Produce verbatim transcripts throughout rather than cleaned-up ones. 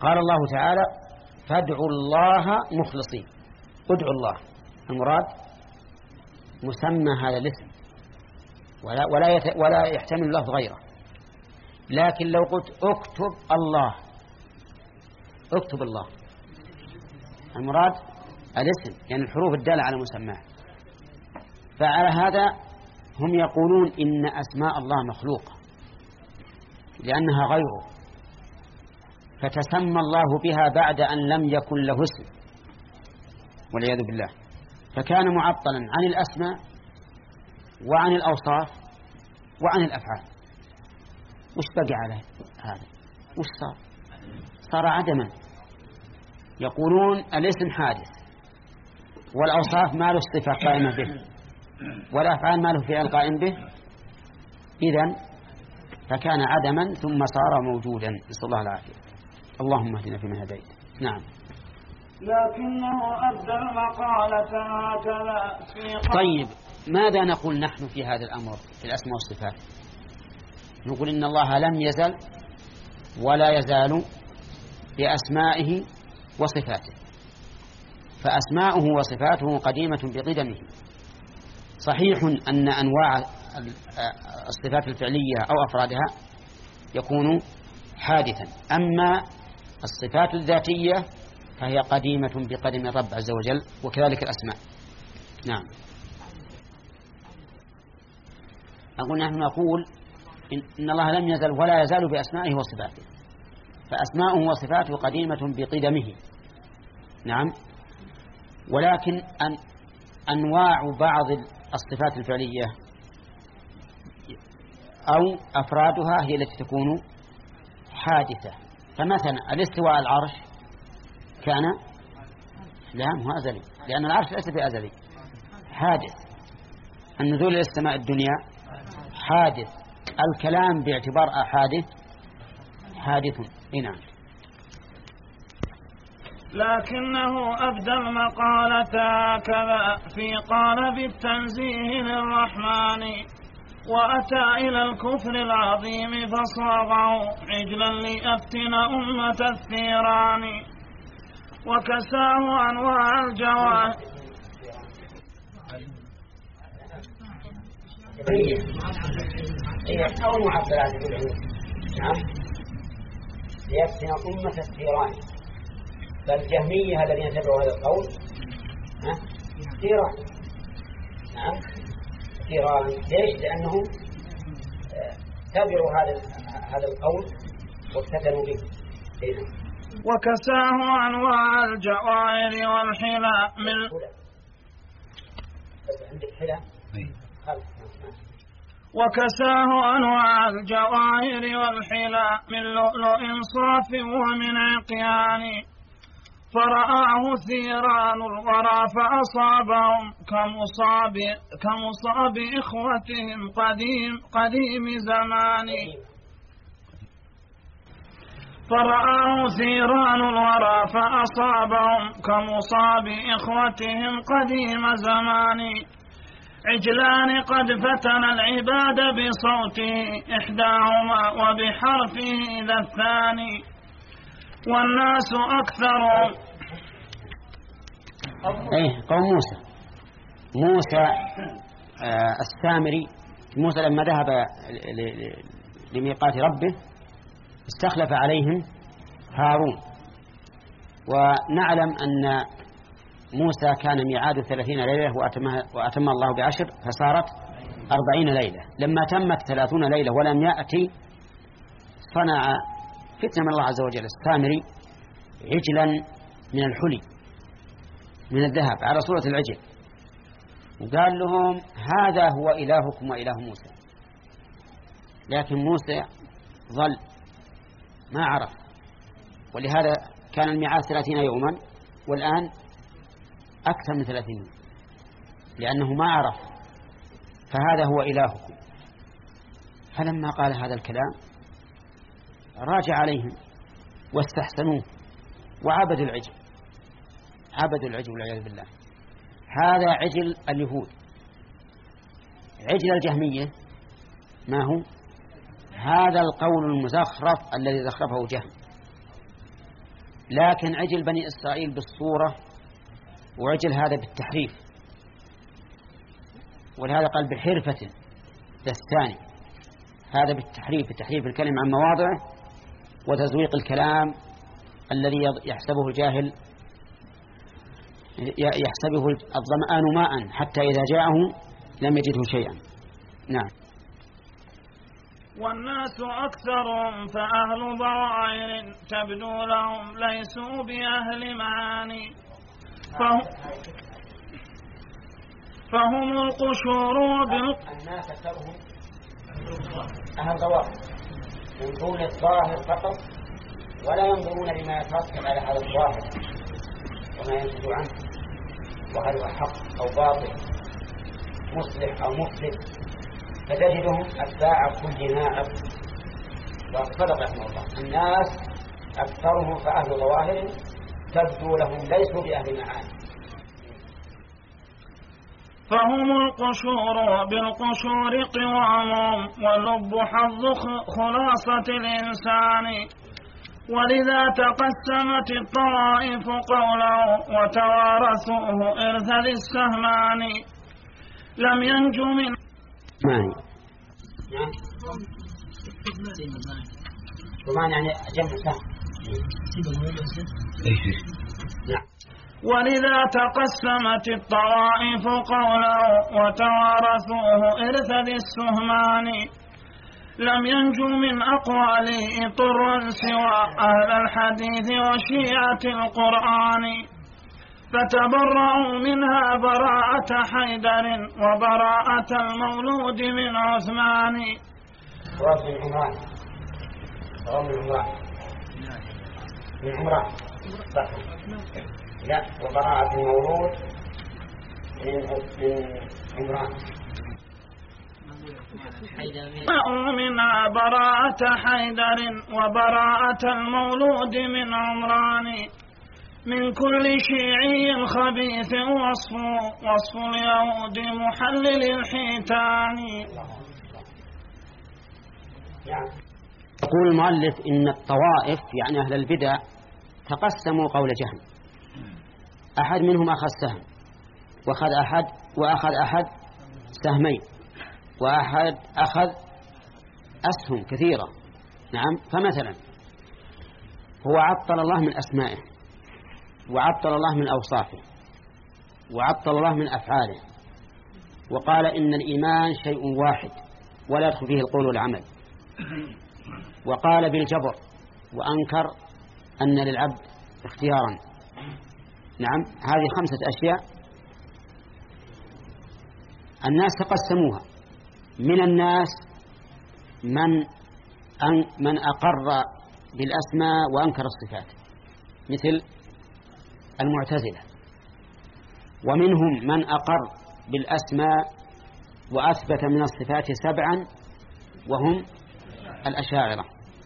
قال الله تعالى فادعوا الله مخلصين. ادعوا الله، المراد مسمى هذا الاسم ولا ولا ولا يحتمل لفظ غيره. لكن لو قلت اكتب الله، اكتب الله، المراد الاسم يعني الحروف الدالة على مسماه. فعلى هذا هم يقولون إن أسماء الله مخلوقة لأنها غيره، فتسمى الله بها بعد أن لم يكن له اسم والعياذ بالله، فكان معطلا عن الأسماء وعن الأوصاف وعن الأفعال. وش بقي عليه هذا؟ وش صار؟ صار عدما. يقولون الاسم حادث والأوصاف ما له صفة قائمة به والأفعال ما له فعل قائم به، إذن فكان عدما ثم صار موجودا. نسأل الله العافية. اللهم اهدنا فيمن هديت. نعم. لكنه أبدى المقالة هكذا في طيب، ماذا نقول نحن في هذا الأمر في الأسماء والصفات؟ نقول إن الله لم يزل ولا يزال بأسمائه وصفاته، فأسماؤه وصفاته قديمة بقدمه. صحيح أن أنواع الصفات الفعلية أو أفرادها يكون حادثا، أما الصفات الذاتية فهي قديمة بقدم الرب عز وجل، وكذلك الأسماء. نعم. أقول نحن نقول إن الله لم يزل ولا يزال بأسمائه وصفاته، فأسماؤه وصفاته قديمة بقدمه. نعم. ولكن أن أنواع بعض الصفات الفعلية أو أفرادها هي التي تكون حادثة. فمثلا الاستواء على العرش كان لا هو أزلي، لأن العرش ليس بأزلي، حادث. النزول إلى السماء الدنيا حادث. الكلام باعتبار حادث حادث. نعم. لكنه أبدى المقالة هكذا في قالب التنزيه للرحمن، وأتى إلى الكفر العظيم فصاغه عجلا ليفتن أمة الثيران، وكساه أنواع الجواه. هي أو معبرات بالعلوم. نعم. ليفتن أمة الثيران، فالجهمية الذين تبعوا هذا القول ثيران. نعم ثيران. ليش؟ لأنهم تبعوا هذا هذا القول وافتتنوا به. وكساه أنواع الجواهر والحلاء من عندك حلاء. وكساه أنواع الجواهر والحلاء من لؤلؤ صاف ومن عقيان، فرآه ثيران الورى فأصابهم كمصاب كمصاب إخوتهم قديم قديم زمان. فرآه ثيران الورى فأصابهم كمصاب إخوتهم قديم زمان، عجلان قد فتن العباد بصوته إحداهما وبحرفه ذا الثاني، والناس أكثر. إيه قوم موسى موسى آه السامري. موسى لما ذهب لميقات ربه استخلف عليهم هارون، ونعلم أن موسى كان ميعاد ثلاثين ليلة وأتم الله بعشر فصارت أربعين ليلة. لما تمت ثلاثون ليلة ولم يأتي صنع فتنة من الله عز وجل السامري عجلا من الحلي من الذهب على صورة العجل، وقال لهم هذا هو إلهكم وإله موسى. لكن موسى ظل ما عرف، ولهذا كان الميعاد ثلاثين يوما والآن أكثر من ثلاثين يوم، لأنه ما عرف. فهذا هو إلهكم. فلما قال هذا الكلام راجع عليهم واستحسنوه وعبدوا العجل، عبدوا العجل والعياذ بالله. هذا عجل اليهود. عجل الجهمية ما هو؟ هذا القول المزخرف الذي زخرفه جهم. لكن عجل بني إسرائيل بالصورة وعجل هذا بالتحريف، ولهذا قال بحرفة الثاني، هذا بالتحريف، بتحريف الكلم عن مواضعه وتزويق الكلام الذي يحسبه الجاهل يحسبه الظمآن ماء حتى إذا جاءه لم يجده شيئا. نعم. والناس أكثر فأهل ضرائر تبدو لهم ليسوا بأهل معاني، فهم, فهم القشور بال... الناس أكثرهم أهل ضوائر ينظرون الظاهر فقط ولا ينظرون لما يترتب على هذا الظاهر وما ينتج عنه، وهل هو حق أو باطل، مصلح أو مفسد، فتجدهم أتباع كل ناعق. وصدق رحمه الله، الناس أكثرهم فأهل ظواهر تبدو لهم ليسوا بأهل معاني. فهم القشور بالقشور قوامهم، واللب حظ خلاصة الإنسان، ولذا تقسمت الطوائف قوله وتوارثوه إرث ذي السهمان. لم ينجو من ماني ثمان يعني جمع سهم. ولذا تقسمت الطوائف قوله وتوارثوه إرث ذي السهمان. لم ينجو من أقواله طرا سوى أهل الحديث وشيعة القرآن، فتبرأوا منها براءة حيدر وبراءة المولود من عثمان. رب من عمران رب من عمران من عمران لا وبراءة المولود من عمران. منها براءة حيدر وبراءة المولود من عمران. من كل شيعي خبيث وصف وصف اليهود محلل الحيتان. يقول المؤلف إن الطوائف يعني أهل البدع تقسموا قول جهم، أحد منهم أخذ سهم وأخذ أحد وأخذ أحد سهمين وأحد أخذ أسهم كثيرة. نعم. فمثلا هو عطل الله من أسمائه، وعطل الله من أوصافه، وعطل الله من أفعاله، وقال إن الإيمان شيء واحد ولا يدخل فيه القول والعمل، وقال بالجبر وأنكر أن للعبد اختيارا. نعم. هذه خمسة أشياء الناس تقسموها. من الناس من أن من أقر بالأسماء وأنكر الصفات مثل المعتزلة، ومنهم من أقر بالأسماء وأثبت من الصفات سبعا وهم الأشاعرة،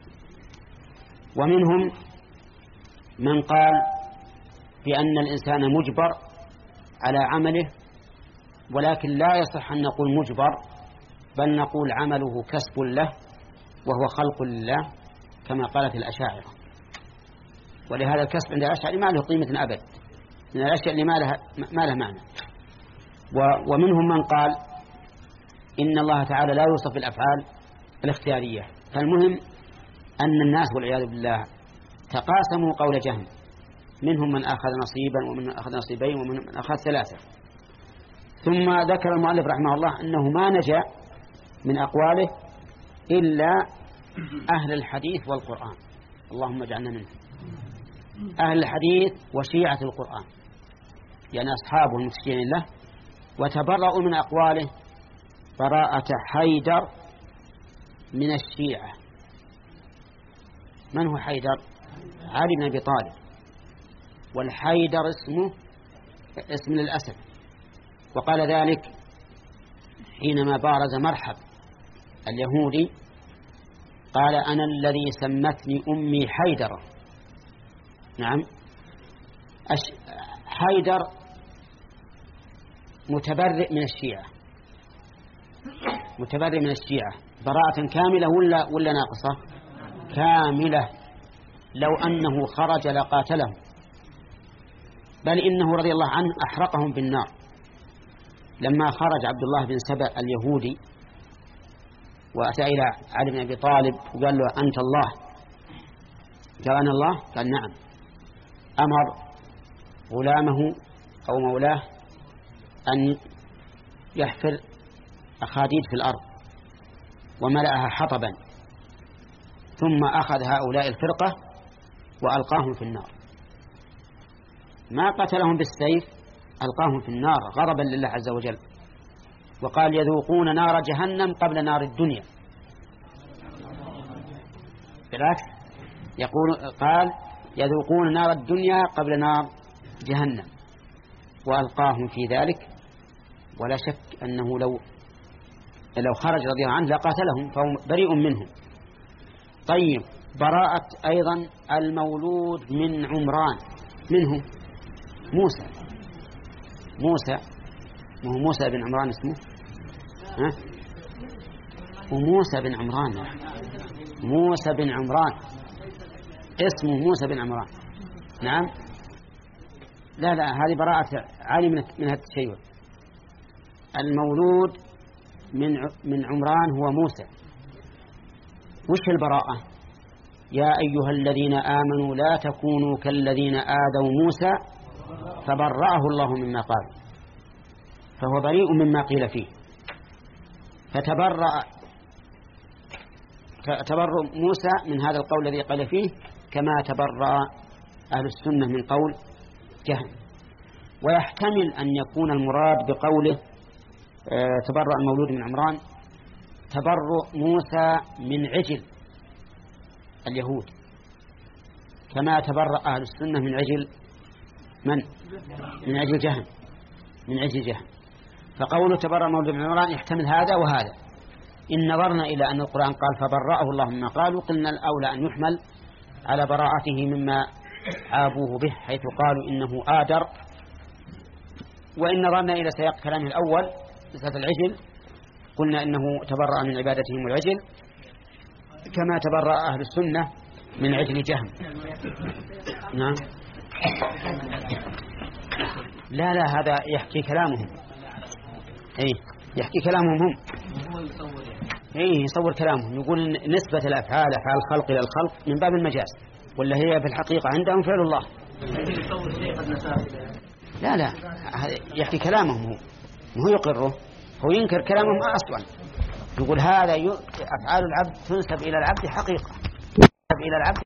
ومنهم من قال بأن الإنسان مجبر على عمله، ولكن لا يصح أن نقول مجبر، بل نقول عمله كسب له وهو خلق لله كما قالت الأشاعرة. ولهذا الكسب عند الأشاعرة ما له قيمة أبد، من الأشياء اللي ما لها ما له معنى. ومنهم من قال إن الله تعالى لا يوصف بالأفعال الاختيارية. فالمهم أن الناس والعياذ بالله تقاسموا قول جهم، منهم من أخذ نصيبا ومن أخذ نصيبين ومن من أخذ ثلاثة. ثم ذكر المؤلف رحمه الله أنه ما نجا من أقواله إلا أهل الحديث والقرآن، اللهم اجعلنا منهم، أهل الحديث وشيعة القرآن، يعني أصحابه المسجدين له، وتبرأوا من أقواله براءة حيدر من الشيعة. من هو حيدر؟ علي بن أبي طالب، والحيدر اسمه اسم للأسد، وقال ذلك حينما بارز مرحب اليهودي قال أنا الذي سمتني أمي حيدر. نعم. حيدر متبرئ من الشيعة، متبرئ من الشيعة براءة كاملة ولا ولا ناقصة؟ كاملة، لو أنه خرج لقاتلهم، بل إنه رضي الله عنه أحرقهم بالنار. لما خرج عبد الله بن سبأ اليهودي وأتى إلى علي بن أبي طالب وقال له أنت الله، قال أنا الله، قال نعم. أمر غلامه أو مولاه أن يحفر أخاديد في الأرض وملأها حطبا، ثم أخذ هؤلاء الفرقة وألقاهم في النار. ما قتلهم بالسيف، ألقاهم في النار غضبا لله عز وجل، وقال يذوقون نار جهنم قبل نار الدنيا. بالعكس يقول قال يذوقون نار الدنيا قبل نار جهنم، وألقاهم في ذلك. ولا شك أنه لو لو خرج رضي الله عنه لقاتلهم، فهو بريء منهم. طيب، براءة أيضا المولود من عمران، منه موسى. موسى مو موسى بن عمران اسمه، ها؟ وموسى بن عمران، موسى بن عمران اسمه موسى بن عمران. نعم، لا لا هذه براءة عالي من هذا الشيء. المولود من من عمران هو موسى. وش البراءة؟ يا أيها الذين آمنوا لا تكونوا كالذين آذوا موسى فبرأه الله مما قال، فهو بريء مما قيل فيه. فتبرأ تبرأ موسى من هذا القول الذي قال فيه، كما تبرأ أهل السنة من قول جهل. ويحتمل أن يكون المراد بقوله تبرأ المولود من عمران تبرؤ موسى من عجل اليهود، كما تبرأ أهل السنة من عجل من؟ من عجل جهل، من عجل جهل. فقوله تبرأ المولود من عمران يحتمل هذا وهذا. إن نظرنا إلى أن القرآن قال فبرأه الله مما قالوا، قلنا الأولى أن يحمل على براءته مما عابوه به، حيث قالوا إنه آدر. وإن نظرنا إلى سياق كلامه الأول قصة العجل، قلنا إنه تبرأ من عبادتهم العجل كما تبرأ أهل السنة من عجل جهم. نعم، لا لا هذا يحكي كلامهم، إيه يحكي كلامهم هم، إيه يصور كلامهم، يقول نسبة الأفعال أفعال الخلق إلى الخلق من باب المجاز، ولا هي في الحقيقة عندهم فعل الله. لا لا يحكي كلامهم هو، هو يقره، هو ينكر كلامهم أصلا. يقول هذا أفعال العبد تنسب إلى العبد حقيقة، تنسب إلى العبد